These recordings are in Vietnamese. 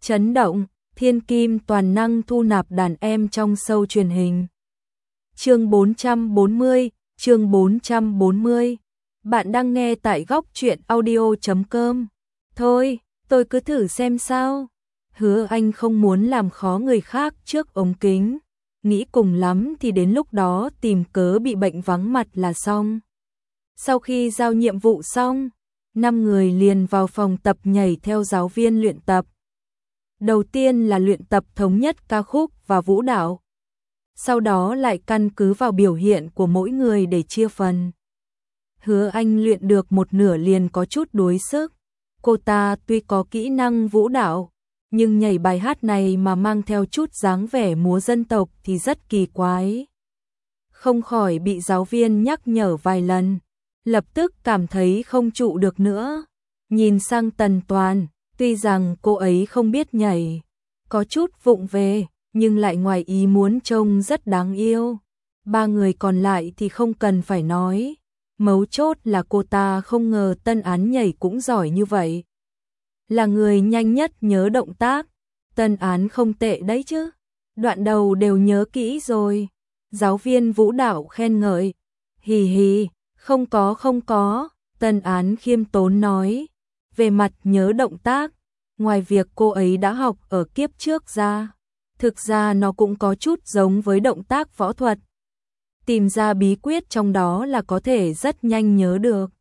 Chấn động, thiên kim toàn năng thu nạp đàn em trong show truyền hình. Chương 440, chương 440. Bạn đang nghe tại góc truyện audio.com. Thôi, tôi cứ thử xem sao. Hứa Anh không muốn làm khó người khác trước ống kính. Nghĩ cùng lắm thì đến lúc đó tìm cớ bị bệnh vắng mặt là xong. Sau khi giao nhiệm vụ xong, 5 người liền vào phòng tập nhảy theo giáo viên luyện tập. Đầu tiên là luyện tập thống nhất ca khúc và vũ đạo. Sau đó lại căn cứ vào biểu hiện của mỗi người để chia phần. Hứa Anh luyện được một nửa liền có chút đuối sức. Cô ta tuy có kỹ năng vũ đạo, nhưng nhảy bài hát này mà mang theo chút dáng vẻ múa dân tộc thì rất kỳ quái. Không khỏi bị giáo viên nhắc nhở vài lần, lập tức cảm thấy không trụ được nữa. Nhìn sang Tần Toàn, tuy rằng cô ấy không biết nhảy, có chút vụng về, nhưng lại ngoài ý muốn trông rất đáng yêu. 3 người còn lại thì không cần phải nói. Mấu chốt là cô ta không ngờ Tân Án nhảy cũng giỏi như vậy. Là người nhanh nhất nhớ động tác. Tân Án không tệ đấy chứ. Đoạn đầu đều nhớ kỹ rồi. Giáo viên vũ đạo khen ngợi. Hì hì, không có. Tân Án khiêm tốn nói. Về mặt nhớ động tác, ngoài việc cô ấy đã học ở kiếp trước ra, thực ra nó cũng có chút giống với động tác võ thuật. Tìm ra bí quyết trong đó là có thể rất nhanh nhớ được.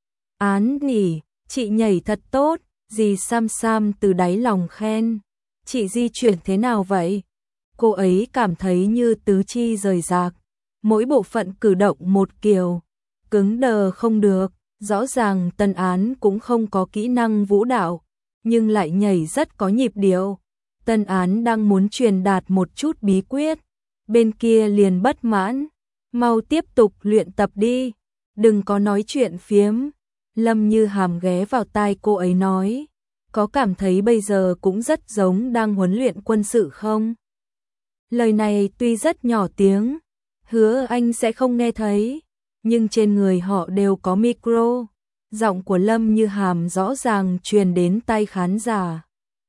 Án nhỉ, chị nhảy thật tốt, dì Sam Sam từ đáy lòng khen. Chị di chuyển thế nào vậy? Cô ấy cảm thấy như tứ chi rời rạc, mỗi bộ phận cử động một kiểu, cứng đờ không được. Rõ ràng Tân Án cũng không có kỹ năng vũ đạo, nhưng lại nhảy rất có nhịp điệu. Tân Án đang muốn truyền đạt một chút bí quyết, bên kia liền bất mãn. Mau tiếp tục luyện tập đi, đừng có nói chuyện phiếm. Lâm Như Hàm ghé vào tai cô ấy nói, có cảm thấy bây giờ cũng rất giống đang huấn luyện quân sự không? Lời này tuy rất nhỏ tiếng, Hứa Anh sẽ không nghe thấy, nhưng trên người họ đều có micro. Giọng của Lâm Như Hàm rõ ràng truyền đến tai khán giả.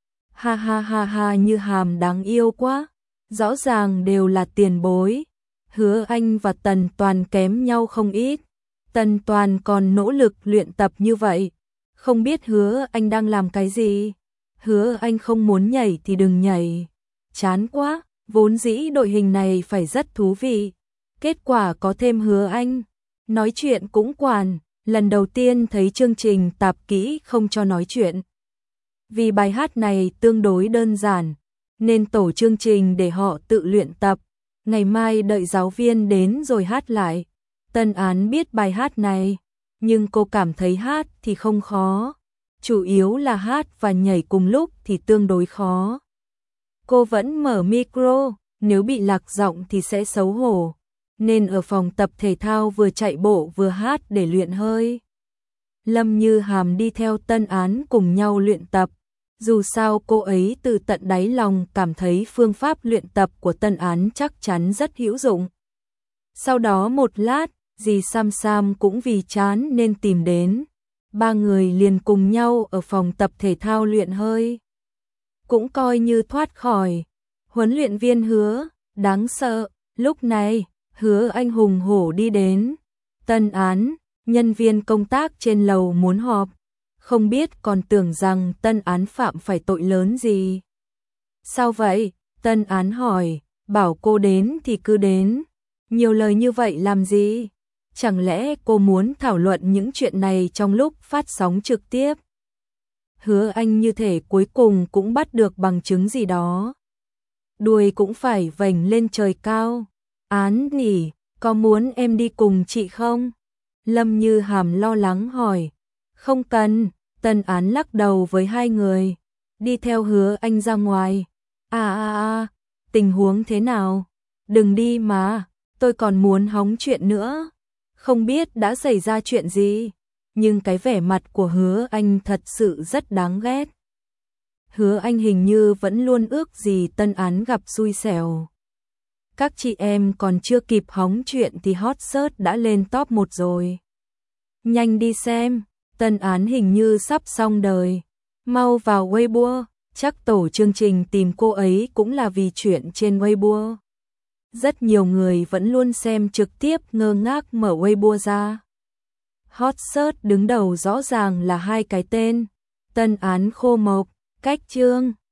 Ha ha ha ha, Như Hàm đáng yêu quá, rõ ràng đều là tiền bối. Hứa Anh và Tần Toàn kém nhau không ít. Tần Toàn còn nỗ lực luyện tập như vậy, không biết Hứa Anh đang làm cái gì. Hứa Anh không muốn nhảy thì đừng nhảy. Chán quá, vốn dĩ đội hình này phải rất thú vị. Kết quả có thêm Hứa Anh, nói chuyện cũng quản. Lần đầu tiên thấy chương trình tạp kỹ không cho nói chuyện. Vì bài hát này tương đối đơn giản, nên tổ chương trình để họ tự luyện tập. Ngày mai đợi giáo viên đến rồi hát lại. Tân Án biết bài hát này, nhưng cô cảm thấy hát thì không khó. Chủ yếu là hát và nhảy cùng lúc thì tương đối khó. Cô vẫn mở micro, nếu bị lạc giọng thì sẽ xấu hổ. Nên ở phòng tập thể thao vừa chạy bộ vừa hát để luyện hơi. Lâm Như Hàm đi theo Tân Án cùng nhau luyện tập. Dù sao cô ấy từ tận đáy lòng cảm thấy phương pháp luyện tập của Tân Án chắc chắn rất hữu dụng. Sau đó một lát, dì Sam Sam cũng vì chán nên tìm đến. 3 người liền cùng nhau ở phòng tập thể thao luyện hơi. Cũng coi như thoát khỏi. Huấn luyện viên Hứa, đáng sợ. Lúc này, Hứa Anh hùng hổ đi đến. Tân Án, nhân viên công tác trên lầu muốn họp. Không biết còn tưởng rằng Tân Án phạm phải tội lớn gì. Sao vậy? Tân Án hỏi, bảo cô đến thì cứ đến. Nhiều lời như vậy làm gì? Chẳng lẽ cô muốn thảo luận những chuyện này trong lúc phát sóng trực tiếp? Hứa Anh như thể cuối cùng cũng bắt được bằng chứng gì đó. Đuôi cũng phải vểnh lên trời cao. Án nhỉ, có muốn em đi cùng chị không? Lâm Như Hàm lo lắng hỏi. Không cần. Tân Án lắc đầu với 2 người, đi theo Hứa Anh ra ngoài. Tình huống thế nào? Đừng đi mà, tôi còn muốn hóng chuyện nữa. Không biết đã xảy ra chuyện gì, nhưng cái vẻ mặt của Hứa Anh thật sự rất đáng ghét. Hứa Anh hình như vẫn luôn ước gì Tân Án gặp xui xẻo. Các chị em còn chưa kịp hóng chuyện thì hot search đã lên top 1 rồi. Nhanh đi xem, Tân Án hình như sắp xong đời. Mau vào Weibo, Chắc tổ chương trình tìm cô ấy cũng là vì chuyện trên Weibo. Rất nhiều người vẫn luôn xem trực tiếp ngơ ngác mở Weibo ra. Hot search đứng đầu rõ ràng là hai cái tên, Tân Án Khô Mộc, Cách Chương.